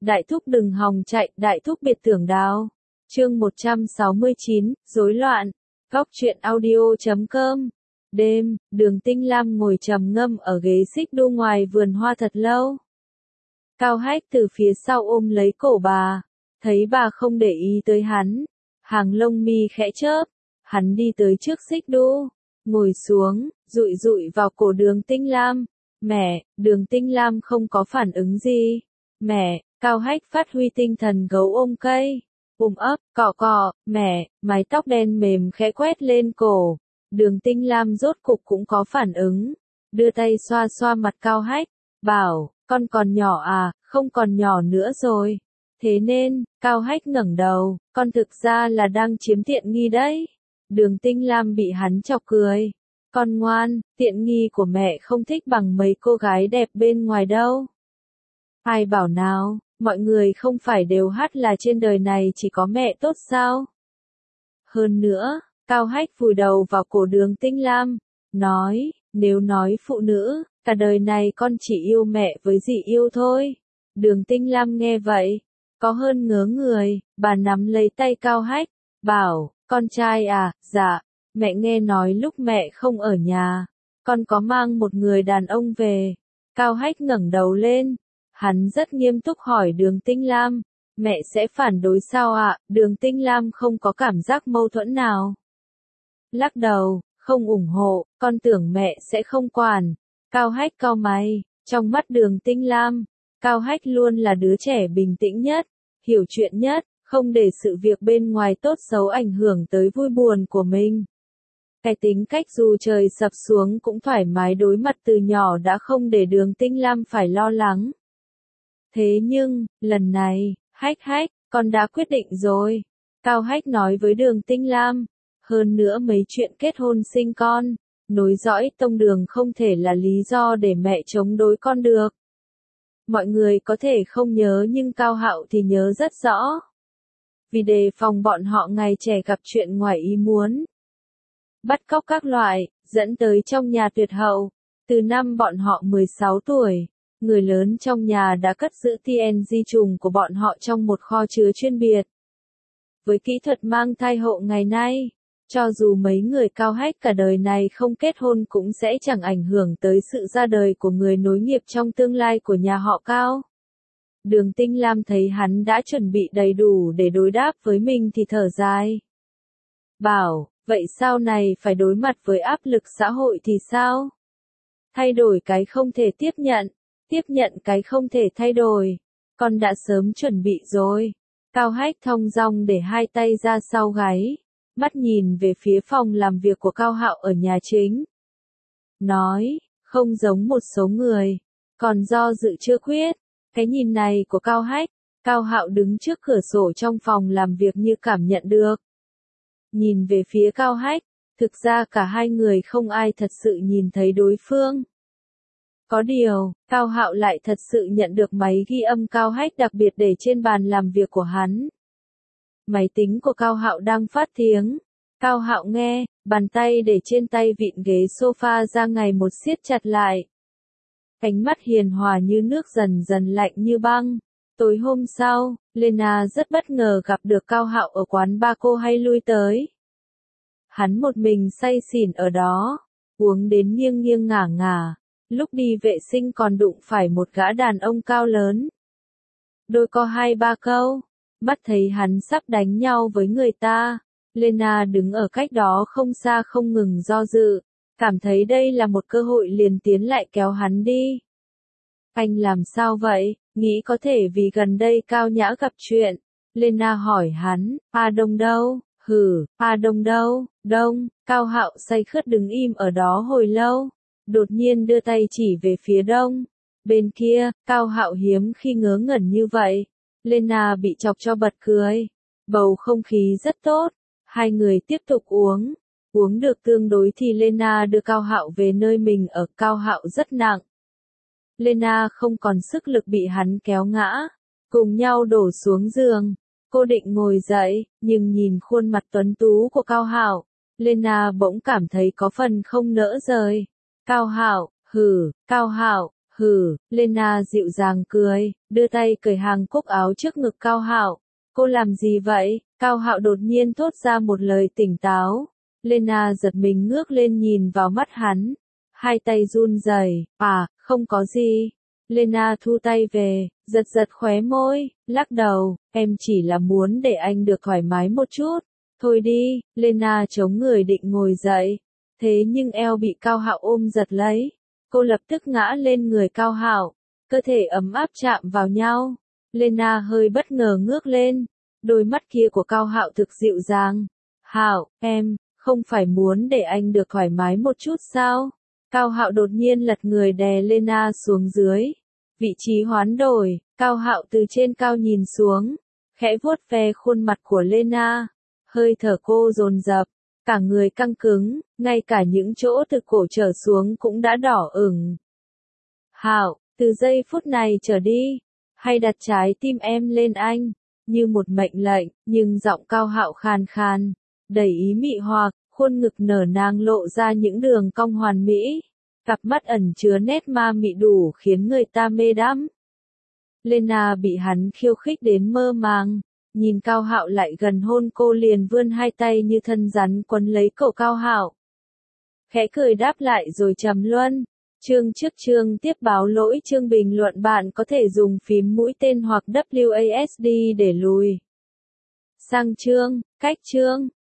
Đại thúc đừng hòng chạy, đại thúc biệt tưởng đào. Chương 169, rối loạn. Góc truyện audio.com. Đêm, Đường Tinh Lam ngồi trầm ngâm ở ghế xích đu ngoài vườn hoa thật lâu. Cao Hách từ phía sau ôm lấy cổ bà, thấy bà không để ý tới hắn, hàng lông mi khẽ chớp, hắn đi tới trước xích đu, ngồi xuống, dụi dụi vào cổ Đường Tinh Lam. Mẹ, Đường Tinh Lam không có phản ứng gì. Mẹ, Cao Hách phát huy tinh thần gấu ôm cây, ôm ấp, cọ cọ, mẹ, mái tóc đen mềm khẽ quét lên cổ. Đường Tinh Lam rốt cục cũng có phản ứng, đưa tay xoa xoa mặt Cao Hách, bảo, con còn nhỏ à, không còn nhỏ nữa rồi. Thế nên, Cao Hách ngẩng đầu, con thực ra là đang chiếm tiện nghi đấy. Đường Tinh Lam bị hắn chọc cười. Con ngoan, tiện nghi của mẹ không thích bằng mấy cô gái đẹp bên ngoài đâu. Ai bảo nào, mọi người không phải đều hát là trên đời này chỉ có mẹ tốt sao? Hơn nữa, Cao Hách vùi đầu vào cổ Đường Tinh Lam, nói, nếu nói phụ nữ, cả đời này con chỉ yêu mẹ với dì yêu thôi. Đường Tinh Lam nghe vậy, có hơn ngớ người, bà nắm lấy tay Cao Hách, bảo, con trai à, dạ, mẹ nghe nói lúc mẹ không ở nhà, con có mang một người đàn ông về. Cao Hách ngẩng đầu lên, hắn rất nghiêm túc hỏi Đường Tinh Lam, mẹ sẽ phản đối sao ạ? Đường Tinh Lam không có cảm giác mâu thuẫn nào. Lắc đầu, không ủng hộ, con tưởng mẹ sẽ không quản. Cao Hách cau mày, trong mắt Đường Tinh Lam, Cao Hách luôn là đứa trẻ bình tĩnh nhất, hiểu chuyện nhất, không để sự việc bên ngoài tốt xấu ảnh hưởng tới vui buồn của mình. Cái tính cách dù trời sập xuống cũng thoải mái đối mặt từ nhỏ đã không để Đường Tinh Lam phải lo lắng. Thế nhưng, lần này, Hách, con đã quyết định rồi. Cao Hách nói với Đường Tinh Lam, hơn nữa mấy chuyện kết hôn sinh con, nối dõi tông đường không thể là lý do để mẹ chống đối con được. Mọi người có thể không nhớ nhưng Cao Hạo thì nhớ rất rõ. Vì đề phòng bọn họ ngày trẻ gặp chuyện ngoài ý muốn, bắt cóc các loại, dẫn tới trong nhà tuyệt hậu. Từ năm bọn họ 16 tuổi, người lớn trong nhà đã cất giữ TNG trùng của bọn họ trong một kho chứa chuyên biệt. Với kỹ thuật mang thai hộ ngày nay, cho dù mấy người Cao Hách cả đời này không kết hôn cũng sẽ chẳng ảnh hưởng tới sự ra đời của người nối nghiệp trong tương lai của nhà họ Cao. Đường Tinh Lam thấy hắn đã chuẩn bị đầy đủ để đối đáp với mình thì thở dài. Bảo, vậy sau này phải đối mặt với áp lực xã hội thì sao? Thay đổi cái không thể tiếp nhận cái không thể thay đổi. Con đã sớm chuẩn bị rồi. Cao Hách thong dong để hai tay ra sau gáy, mắt nhìn về phía phòng làm việc của Cao Hạo ở nhà chính. Nói, không giống một số người, còn do dự chưa quyết. Cái nhìn này của Cao Hách, Cao Hạo đứng trước cửa sổ trong phòng làm việc như cảm nhận được. Nhìn về phía Cao Hách, thực ra cả hai người không ai thật sự nhìn thấy đối phương. Có điều, Cao Hạo lại thật sự nhận được máy ghi âm Cao Hách đặc biệt để trên bàn làm việc của hắn. Máy tính của Cao Hạo đang phát tiếng. Cao Hạo nghe, bàn tay để trên tay vịn ghế sofa ra ngày một siết chặt lại. Ánh mắt hiền hòa như nước dần dần lạnh như băng. Tối hôm sau, Lena rất bất ngờ gặp được Cao Hạo ở quán bar cô hay lui tới. Hắn một mình say xỉn ở đó, uống đến nghiêng nghiêng ngả ngả, lúc đi vệ sinh còn đụng phải một gã đàn ông cao lớn. Đôi co 2-3 câu, mắt thấy hắn sắp đánh nhau với người ta, Lena đứng ở cách đó không xa không ngừng do dự, cảm thấy đây là một cơ hội liền tiến lại kéo hắn đi. Anh làm sao vậy, nghĩ có thể vì gần đây Cao Nhã gặp chuyện. Lena hỏi hắn, A Đông đâu? Hử, A Đông đâu? Đông, Cao Hạo say khướt đứng im ở đó hồi lâu, đột nhiên đưa tay chỉ về phía đông. Bên kia, Cao Hạo hiếm khi ngớ ngẩn như vậy. Lena bị chọc cho bật cười. Bầu không khí rất tốt, hai người tiếp tục uống. Uống được tương đối thì Lena đưa Cao Hạo về nơi mình ở. Cao Hạo rất nặng. Lena không còn sức lực bị hắn kéo ngã, cùng nhau đổ xuống giường. Cô định ngồi dậy, nhưng nhìn khuôn mặt tuấn tú của Cao Hạo, Lena bỗng cảm thấy có phần không nỡ rời. Cao Hạo, hử, Cao Hạo, Hừ, Lena dịu dàng cười, đưa tay cởi hàng cúc áo trước ngực Cao Hạo. Cô làm gì vậy? Cao Hạo đột nhiên thốt ra một lời tỉnh táo. Lena giật mình ngước lên nhìn vào mắt hắn. Hai tay run rẩy. À, không có gì. Lena thu tay về, giật giật khóe môi, lắc đầu, em chỉ là muốn để anh được thoải mái một chút. Thôi đi, Lena chống người định ngồi dậy. Thế nhưng eo bị Cao Hạo ôm giật lấy. Cô lập tức ngã lên người Cao Hạo, cơ thể ấm áp chạm vào nhau. Lena hơi bất ngờ ngước lên, đôi mắt kia của Cao Hạo thực dịu dàng. Hạo, em, không phải muốn để anh được thoải mái một chút sao? Cao Hạo đột nhiên lật người đè Lena xuống dưới. Vị trí hoán đổi, Cao Hạo từ trên cao nhìn xuống, khẽ vuốt ve khuôn mặt của Lena. Hơi thở cô dồn dập, cả người căng cứng, ngay cả những chỗ từ cổ trở xuống cũng đã đỏ ửng. Hạo, từ giây phút này trở đi, hãy đặt trái tim em lên anh, như một mệnh lệnh, nhưng giọng Cao Hạo khàn khàn, đầy ý mị hoặc, khuôn ngực nở nang lộ ra những đường cong hoàn mỹ, cặp mắt ẩn chứa nét ma mị đủ khiến người ta mê đắm. Lena bị hắn khiêu khích đến mơ màng. Nhìn Cao Hạo lại gần hôn cô liền vươn hai tay như thân rắn quấn lấy cổ Cao Hạo. Khẽ cười đáp lại rồi trầm luân. Chương trước chương tiếp báo lỗi chương bình luận bạn có thể dùng phím mũi tên hoặc WASD để lùi sang chương, cách chương.